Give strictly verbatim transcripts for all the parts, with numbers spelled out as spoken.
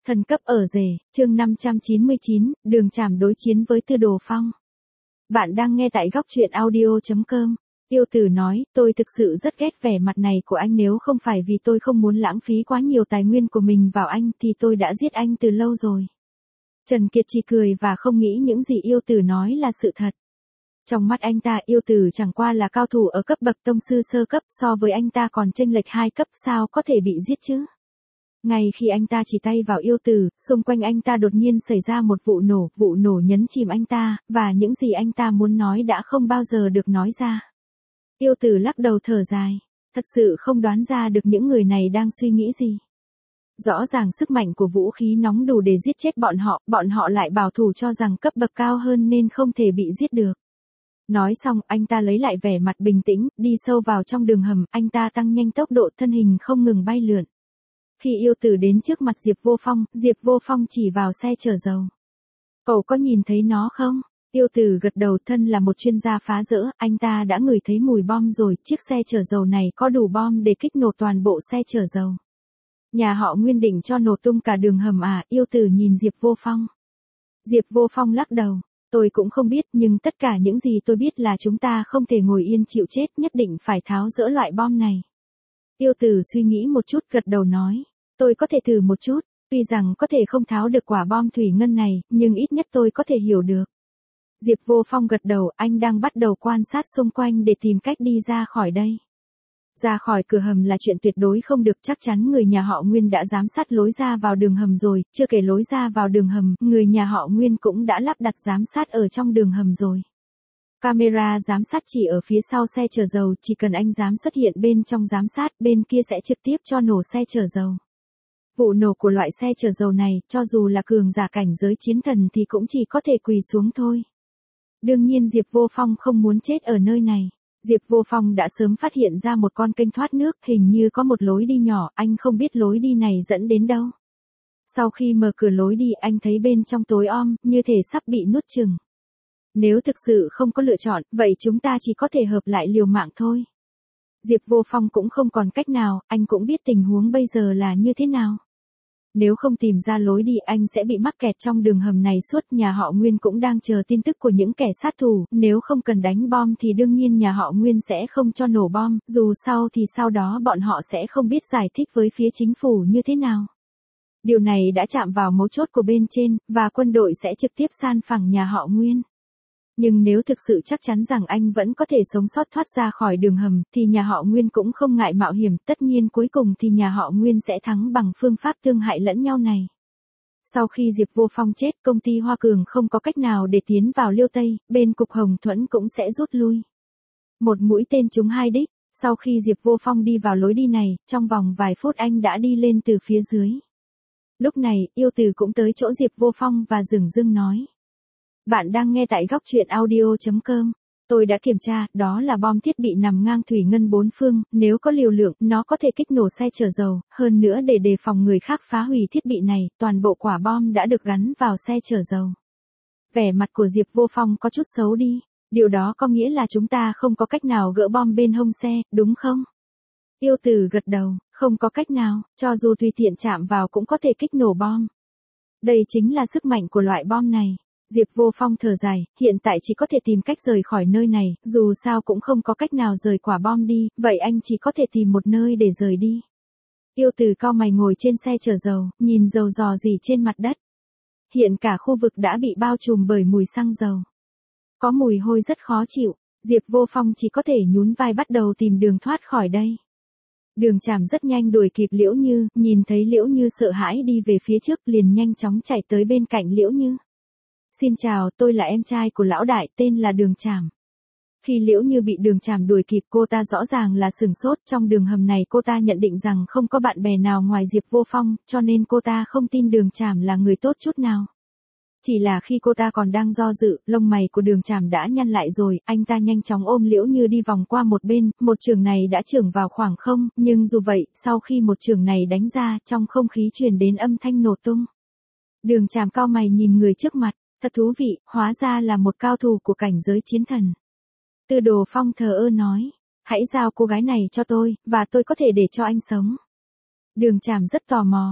Thần cấp ở rể, chương năm trăm chín mươi chín, Đường Trảm đối chiến với Tư Đồ Phong. Bạn đang nghe tại góc truyện audio chấm com. Yêu Tử nói, tôi thực sự rất ghét vẻ mặt này của anh, nếu không phải vì tôi không muốn lãng phí quá nhiều tài nguyên của mình vào anh thì tôi đã giết anh từ lâu rồi. Trần Kiệt chỉ cười và không nghĩ những gì Yêu Tử nói là sự thật. Trong mắt anh ta, Yêu Tử chẳng qua là cao thủ ở cấp bậc tông sư sơ cấp, so với anh ta còn chênh lệch hai cấp, sao có thể bị giết chứ? Ngay khi anh ta chỉ tay vào Yêu Tử, xung quanh anh ta đột nhiên xảy ra một vụ nổ, vụ nổ nhấn chìm anh ta, và những gì anh ta muốn nói đã không bao giờ được nói ra. Yêu Tử lắc đầu thở dài, thật sự không đoán ra được những người này đang suy nghĩ gì. Rõ ràng sức mạnh của vũ khí nóng đủ để giết chết bọn họ, bọn họ lại bảo thủ cho rằng cấp bậc cao hơn nên không thể bị giết được. Nói xong, anh ta lấy lại vẻ mặt bình tĩnh, đi sâu vào trong đường hầm, anh ta tăng nhanh tốc độ, thân hình không ngừng bay lượn. Khi Yêu Tử đến trước mặt Diệp Vô Phong, Diệp Vô Phong chỉ vào xe chở dầu. Cậu có nhìn thấy nó không? Yêu Tử gật đầu, thân là một chuyên gia phá rỡ, anh ta đã ngửi thấy mùi bom rồi, chiếc xe chở dầu này có đủ bom để kích nổ toàn bộ xe chở dầu. Nhà họ Nguyên định cho nổ tung cả đường hầm à? Yêu Tử nhìn Diệp Vô Phong. Diệp Vô Phong lắc đầu, tôi cũng không biết, nhưng tất cả những gì tôi biết là chúng ta không thể ngồi yên chịu chết, nhất định phải tháo dỡ loại bom này. Yêu Tử suy nghĩ một chút, gật đầu nói, tôi có thể thử một chút, tuy rằng có thể không tháo được quả bom thủy ngân này, nhưng ít nhất tôi có thể hiểu được. Diệp Vô Phong gật đầu, anh đang bắt đầu quan sát xung quanh để tìm cách đi ra khỏi đây. Ra khỏi cửa hầm là chuyện tuyệt đối không được, chắc chắn người nhà họ Nguyên đã giám sát lối ra vào đường hầm rồi, chưa kể lối ra vào đường hầm, người nhà họ Nguyên cũng đã lắp đặt giám sát ở trong đường hầm rồi. Camera giám sát chỉ ở phía sau xe chở dầu, chỉ cần anh dám xuất hiện bên trong giám sát, bên kia sẽ trực tiếp cho nổ xe chở dầu. Vụ nổ của loại xe chở dầu này, cho dù là cường giả cảnh giới chiến thần thì cũng chỉ có thể quỳ xuống thôi. Đương nhiên Diệp Vô Phong không muốn chết ở nơi này. Diệp Vô Phong đã sớm phát hiện ra một con kênh thoát nước, hình như có một lối đi nhỏ, anh không biết lối đi này dẫn đến đâu. Sau khi mở cửa lối đi, anh thấy bên trong tối om, như thể sắp bị nuốt chửng. Nếu thực sự không có lựa chọn, vậy chúng ta chỉ có thể hợp lại liều mạng thôi. Diệp Vô Phong cũng không còn cách nào, anh cũng biết tình huống bây giờ là như thế nào. Nếu không tìm ra lối đi, anh sẽ bị mắc kẹt trong đường hầm này suốt. Nhà họ Nguyên cũng đang chờ tin tức của những kẻ sát thủ, nếu không cần đánh bom thì đương nhiên nhà họ Nguyên sẽ không cho nổ bom, dù sao thì sau đó bọn họ sẽ không biết giải thích với phía chính phủ như thế nào. Điều này đã chạm vào mấu chốt của bên trên, và quân đội sẽ trực tiếp san phẳng nhà họ Nguyên. Nhưng nếu thực sự chắc chắn rằng anh vẫn có thể sống sót thoát ra khỏi đường hầm, thì nhà họ Nguyên cũng không ngại mạo hiểm, tất nhiên cuối cùng thì nhà họ Nguyên sẽ thắng bằng phương pháp thương hại lẫn nhau này. Sau khi Diệp Vô Phong chết, công ty Hoa Cường không có cách nào để tiến vào Liêu Tây, bên cục Hồng Thuẫn cũng sẽ rút lui. Một mũi tên trúng hai đích, sau khi Diệp Vô Phong đi vào lối đi này, trong vòng vài phút anh đã đi lên từ phía dưới. Lúc này, Yêu Tử cũng tới chỗ Diệp Vô Phong và dửng dưng nói. Bạn đang nghe tại góc truyện audio chấm com. Tôi đã kiểm tra, đó là bom thiết bị nằm ngang thủy ngân bốn phương, nếu có liều lượng, nó có thể kích nổ xe chở dầu, hơn nữa để đề phòng người khác phá hủy thiết bị này, toàn bộ quả bom đã được gắn vào xe chở dầu. Vẻ mặt của Diệp Vô Phong có chút xấu đi, điều đó có nghĩa là chúng ta không có cách nào gỡ bom bên hông xe, đúng không? Yêu Tử gật đầu, không có cách nào, cho dù tùy tiện chạm vào cũng có thể kích nổ bom. Đây chính là sức mạnh của loại bom này. Diệp Vô Phong thở dài, hiện tại chỉ có thể tìm cách rời khỏi nơi này, dù sao cũng không có cách nào rời quả bom đi, vậy anh chỉ có thể tìm một nơi để rời đi. Yêu Tử cau mày ngồi trên xe chở dầu, nhìn dầu rò rỉ trên mặt đất. Hiện cả khu vực đã bị bao trùm bởi mùi xăng dầu. Có mùi hôi rất khó chịu, Diệp Vô Phong chỉ có thể nhún vai bắt đầu tìm đường thoát khỏi đây. Đường Trảm rất nhanh đuổi kịp Liễu Như, nhìn thấy Liễu Như sợ hãi đi về phía trước liền nhanh chóng chạy tới bên cạnh Liễu Như. Xin chào, tôi là em trai của lão đại, tên là Đường Trảm. Khi Liễu Như bị Đường Trảm đuổi kịp, cô ta rõ ràng là sửng sốt, trong đường hầm này cô ta nhận định rằng không có bạn bè nào ngoài Diệp Vô Phong, cho nên cô ta không tin Đường Trảm là người tốt chút nào. Chỉ là khi cô ta còn đang do dự, lông mày của Đường Trảm đã nhăn lại rồi, anh ta nhanh chóng ôm Liễu Như đi vòng qua một bên, một chưởng này đã chưởng vào khoảng không, nhưng dù vậy, sau khi một chưởng này đánh ra, trong không khí truyền đến âm thanh nổ tung. Đường Trảm cau mày nhìn người trước mặt. Thật thú vị, hóa ra là một cao thủ của cảnh giới chiến thần. Tư Đồ Phong thờ ơ nói, hãy giao cô gái này cho tôi, và tôi có thể để cho anh sống. Đường Trảm rất tò mò,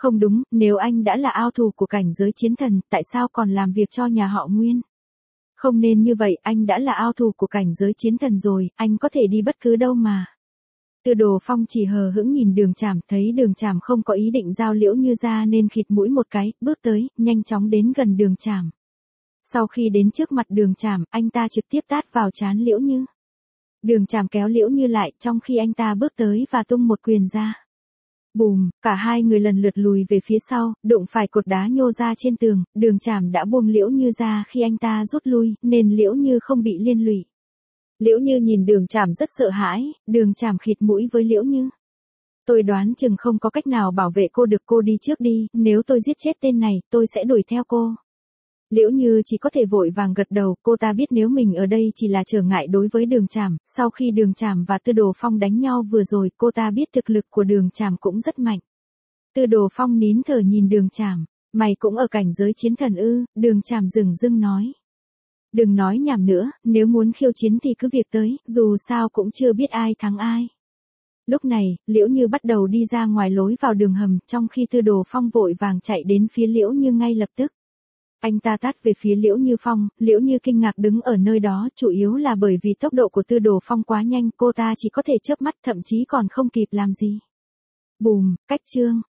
Không đúng, nếu anh đã là ao thủ của cảnh giới chiến thần, tại sao còn làm việc cho nhà họ Nguyên? Không nên như vậy, anh đã là ao thủ của cảnh giới chiến thần rồi, anh có thể đi bất cứ đâu mà. Tư Đồ Phong chỉ hờ hững nhìn Đường Trảm, thấy Đường Trảm không có ý định giao Liễu Như ra nên khịt mũi một cái, bước tới, nhanh chóng đến gần Đường Trảm. Sau khi đến trước mặt Đường Trảm, anh ta trực tiếp tát vào trán Liễu Như. Đường Trảm kéo Liễu Như lại, trong khi anh ta bước tới và tung một quyền ra. Bùm, cả hai người lần lượt lùi về phía sau, đụng phải cột đá nhô ra trên tường, Đường Trảm đã buông Liễu Như ra khi anh ta rút lui, nên Liễu Như không bị liên lụy. Liễu Như nhìn Đường Trảm rất sợ hãi, Đường Trảm khịt mũi với Liễu Như. Tôi đoán chừng không có cách nào bảo vệ cô được, cô đi trước đi, nếu tôi giết chết tên này, tôi sẽ đuổi theo cô. Liễu Như chỉ có thể vội vàng gật đầu, cô ta biết nếu mình ở đây chỉ là trở ngại đối với Đường Trảm, sau khi Đường Trảm và Tư Đồ Phong đánh nhau vừa rồi, cô ta biết thực lực của Đường Trảm cũng rất mạnh. Tư Đồ Phong nín thở nhìn Đường Trảm, mày cũng ở cảnh giới chiến thần ư? Đường Trảm dửng dưng nói. Đừng nói nhảm nữa, nếu muốn khiêu chiến thì cứ việc tới, dù sao cũng chưa biết ai thắng ai. Lúc này, Liễu Như bắt đầu đi ra ngoài lối vào đường hầm, trong khi Tư Đồ Phong vội vàng chạy đến phía Liễu Như ngay lập tức. Anh ta tát về phía Liễu Như Phong, Liễu Như kinh ngạc đứng ở nơi đó, chủ yếu là bởi vì tốc độ của Tư Đồ Phong quá nhanh, cô ta chỉ có thể chớp mắt, thậm chí còn không kịp làm gì. Bùm, cách chương.